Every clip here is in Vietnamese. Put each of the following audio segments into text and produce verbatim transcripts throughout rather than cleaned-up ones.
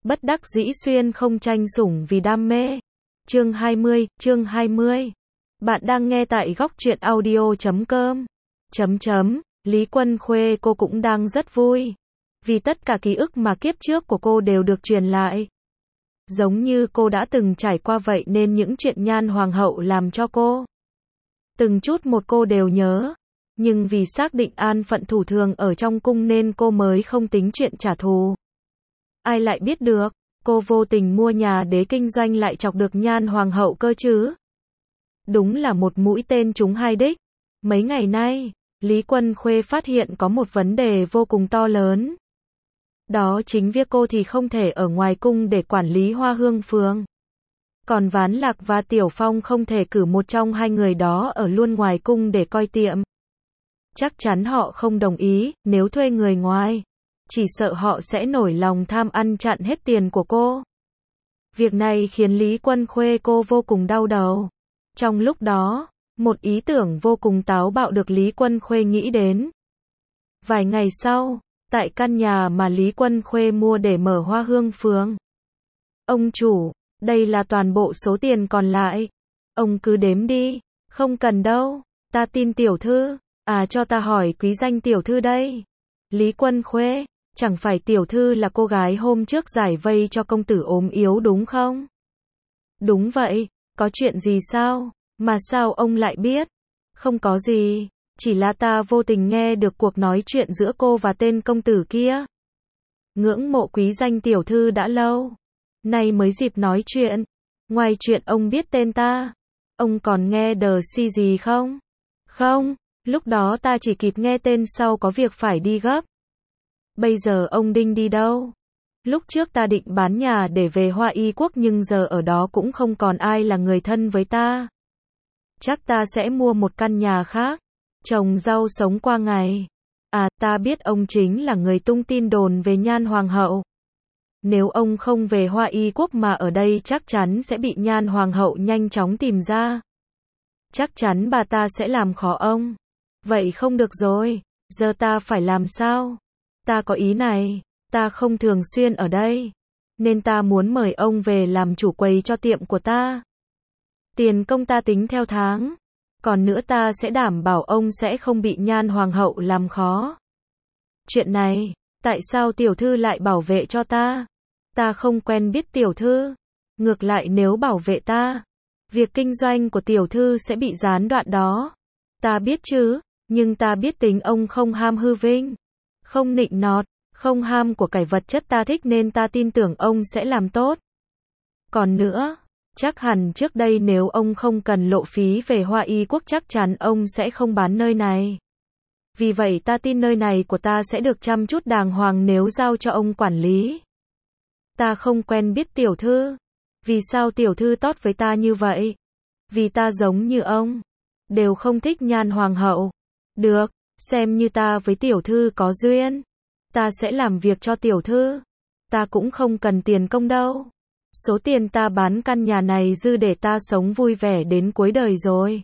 Bất đắc dĩ xuyên không tranh sủng vì đam mê. Chương hai mươi, chương hai mươi. Bạn đang nghe tại góc truyện audio chấm com. Chấm chấm, Lý Quân Khuê cô cũng đang rất vui. Vì tất cả ký ức mà kiếp trước của cô đều được truyền lại. Giống như cô đã từng trải qua vậy nên những chuyện Nhan Hoàng hậu làm cho cô. Từng chút một cô đều nhớ. Nhưng vì xác định an phận thủ thường ở trong cung nên cô mới không tính chuyện trả thù. Ai lại biết được, cô vô tình mua nhà để kinh doanh lại chọc được Nhan Hoàng hậu cơ chứ. Đúng là một mũi tên trúng hai đích. Mấy ngày nay, Lý Quân Khuê phát hiện có một vấn đề vô cùng to lớn. Đó chính việc cô thì không thể ở ngoài cung để quản lý Hoa Hương Phường. Còn Ván Lạc và Tiểu Phong không thể cử một trong hai người đó ở luôn ngoài cung để coi tiệm. Chắc chắn họ không đồng ý, nếu thuê người ngoài. Chỉ sợ họ sẽ nổi lòng tham ăn chặn hết tiền của cô. Việc này khiến Lý Quân Khuê cô vô cùng đau đầu. Trong lúc đó, một ý tưởng vô cùng táo bạo được Lý Quân Khuê nghĩ đến. Vài ngày sau, tại căn nhà mà Lý Quân Khuê mua để mở Hoa Hương Phường. Ông chủ, đây là toàn bộ số tiền còn lại. Ông cứ đếm đi, không cần đâu, ta tin tiểu thư. À cho ta hỏi quý danh tiểu thư đây. Lý Quân Khuê, chẳng phải tiểu thư là cô gái hôm trước giải vây cho công tử ốm yếu đúng không? Đúng vậy, có chuyện gì sao? Mà sao ông lại biết? Không có gì, chỉ là ta vô tình nghe được cuộc nói chuyện giữa cô và tên công tử kia. Ngưỡng mộ quý danh tiểu thư đã lâu. Nay mới dịp nói chuyện. Ngoài chuyện ông biết tên ta, ông còn nghe đờ si gì không? Không. Lúc đó ta chỉ kịp nghe tên sau có việc phải đi gấp. Bây giờ ông định đi đâu? Lúc trước ta định bán nhà để về Hoa Y Quốc nhưng giờ ở đó cũng không còn ai là người thân với ta. Chắc ta sẽ mua một căn nhà khác, trồng rau sống qua ngày. À, ta biết ông chính là người tung tin đồn về Nhan Hoàng hậu. Nếu ông không về Hoa Y Quốc mà ở đây chắc chắn sẽ bị Nhan Hoàng hậu nhanh chóng tìm ra. Chắc chắn bà ta sẽ làm khó ông. Vậy không được rồi, giờ ta phải làm sao? Ta có ý này, ta không thường xuyên ở đây, nên ta muốn mời ông về làm chủ quầy cho tiệm của ta. Tiền công ta tính theo tháng, còn nữa ta sẽ đảm bảo ông sẽ không bị Nhan Hoàng hậu làm khó. Chuyện này, tại sao tiểu thư lại bảo vệ cho ta? Ta không quen biết tiểu thư, ngược lại nếu bảo vệ ta, việc kinh doanh của tiểu thư sẽ bị gián đoạn đó. Ta biết chứ. Nhưng ta biết tính ông không ham hư vinh, không nịnh nọt, không ham của cải vật chất ta thích nên ta tin tưởng ông sẽ làm tốt. Còn nữa, chắc hẳn trước đây nếu ông không cần lộ phí về Hoa Y Quốc chắc chắn ông sẽ không bán nơi này. Vì vậy ta tin nơi này của ta sẽ được chăm chút đàng hoàng nếu giao cho ông quản lý. Ta không quen biết tiểu thư. Vì sao tiểu thư tốt với ta như vậy? Vì ta giống như ông, đều không thích Nhan Hoàng hậu. Được, xem như ta với tiểu thư có duyên. Ta sẽ làm việc cho tiểu thư. Ta cũng không cần tiền công đâu. Số tiền ta bán căn nhà này dư để ta sống vui vẻ đến cuối đời rồi.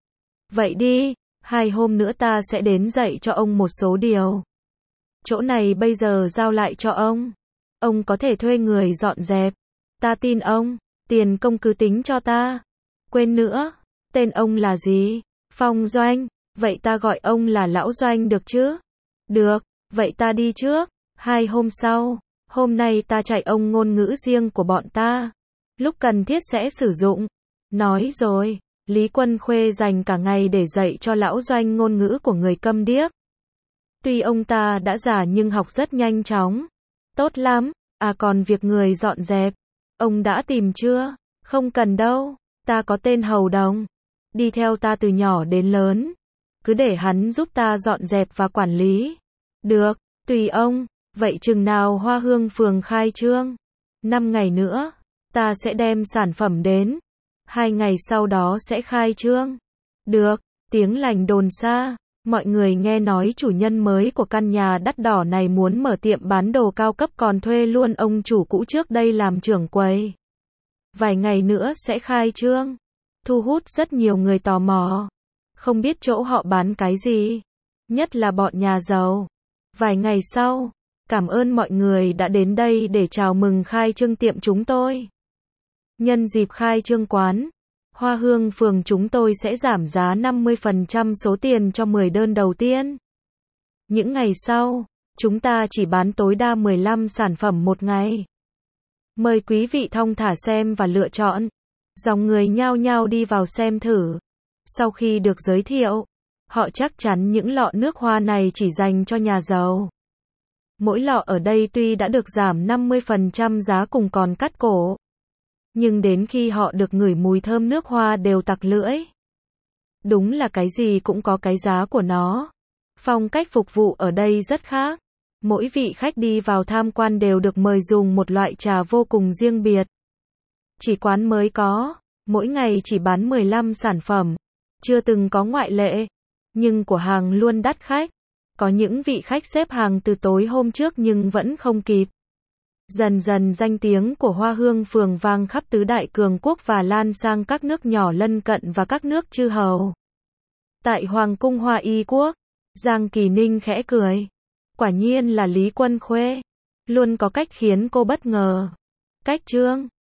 Vậy đi, hai hôm nữa ta sẽ đến dạy cho ông một số điều. Chỗ này bây giờ giao lại cho ông. Ông có thể thuê người dọn dẹp. Ta tin ông, tiền công cứ tính cho ta. Quên nữa, tên ông là gì? Phong Doanh. Vậy ta gọi ông là Lão Doanh được chứ? Được, vậy ta đi trước. Hai hôm sau, hôm nay ta chạy ông ngôn ngữ riêng của bọn ta. Lúc cần thiết sẽ sử dụng. Nói rồi, Lý Quân Khuê dành cả ngày để dạy cho Lão Doanh ngôn ngữ của người câm điếc. Tuy ông ta đã già nhưng học rất nhanh chóng. Tốt lắm, à còn việc người dọn dẹp. Ông đã tìm chưa? Không cần đâu, ta có tên Hầu Đồng. Đi theo ta từ nhỏ đến lớn. Cứ để hắn giúp ta dọn dẹp và quản lý. Được, tùy ông. Vậy chừng nào Hoa Hương Phường khai trương? Năm ngày nữa, ta sẽ đem sản phẩm đến. Hai ngày sau đó sẽ khai trương. Được, tiếng lành đồn xa. Mọi người nghe nói chủ nhân mới của căn nhà đắt đỏ này muốn mở tiệm bán đồ cao cấp còn thuê luôn ông chủ cũ trước đây làm trưởng quầy. Vài ngày nữa sẽ khai trương. Thu hút rất nhiều người tò mò. Không biết chỗ họ bán cái gì. Nhất là bọn nhà giàu. Vài ngày sau, Cảm ơn mọi người đã đến đây để chào mừng khai trương tiệm chúng tôi. Nhân dịp khai trương quán Hoa Hương phường, chúng tôi sẽ giảm giá năm mươi phần trăm số tiền cho mười đơn đầu tiên. Những ngày sau, chúng ta chỉ bán tối đa mười lăm sản phẩm một ngày. Mời quý vị thong thả xem và lựa chọn. Dòng người nhao nhao đi vào xem thử. Sau khi được giới thiệu, họ chắc chắn những lọ nước hoa này chỉ dành cho nhà giàu. Mỗi lọ ở đây tuy đã được giảm năm mươi phần trăm giá cùng còn cắt cổ, nhưng đến khi họ được ngửi mùi thơm nước hoa đều tặc lưỡi. Đúng là cái gì cũng có cái giá của nó. Phong cách phục vụ ở đây rất khác. Mỗi vị khách đi vào tham quan đều được mời dùng một loại trà vô cùng riêng biệt. Chỉ quán mới có, mỗi ngày chỉ bán mười lăm sản phẩm, chưa từng có ngoại lệ, nhưng của hàng luôn đắt khách. Có những vị khách xếp hàng từ tối hôm trước nhưng vẫn không kịp. Dần dần danh tiếng của Hoa Hương phường vang khắp tứ đại cường quốc và lan sang các nước nhỏ lân cận và các nước chư hầu. Tại Hoàng cung Hoa Y Quốc, Giang Kỳ Ninh khẽ cười. Quả nhiên là Lý Quân Khuê. Luôn có cách khiến cô bất ngờ. Cách chương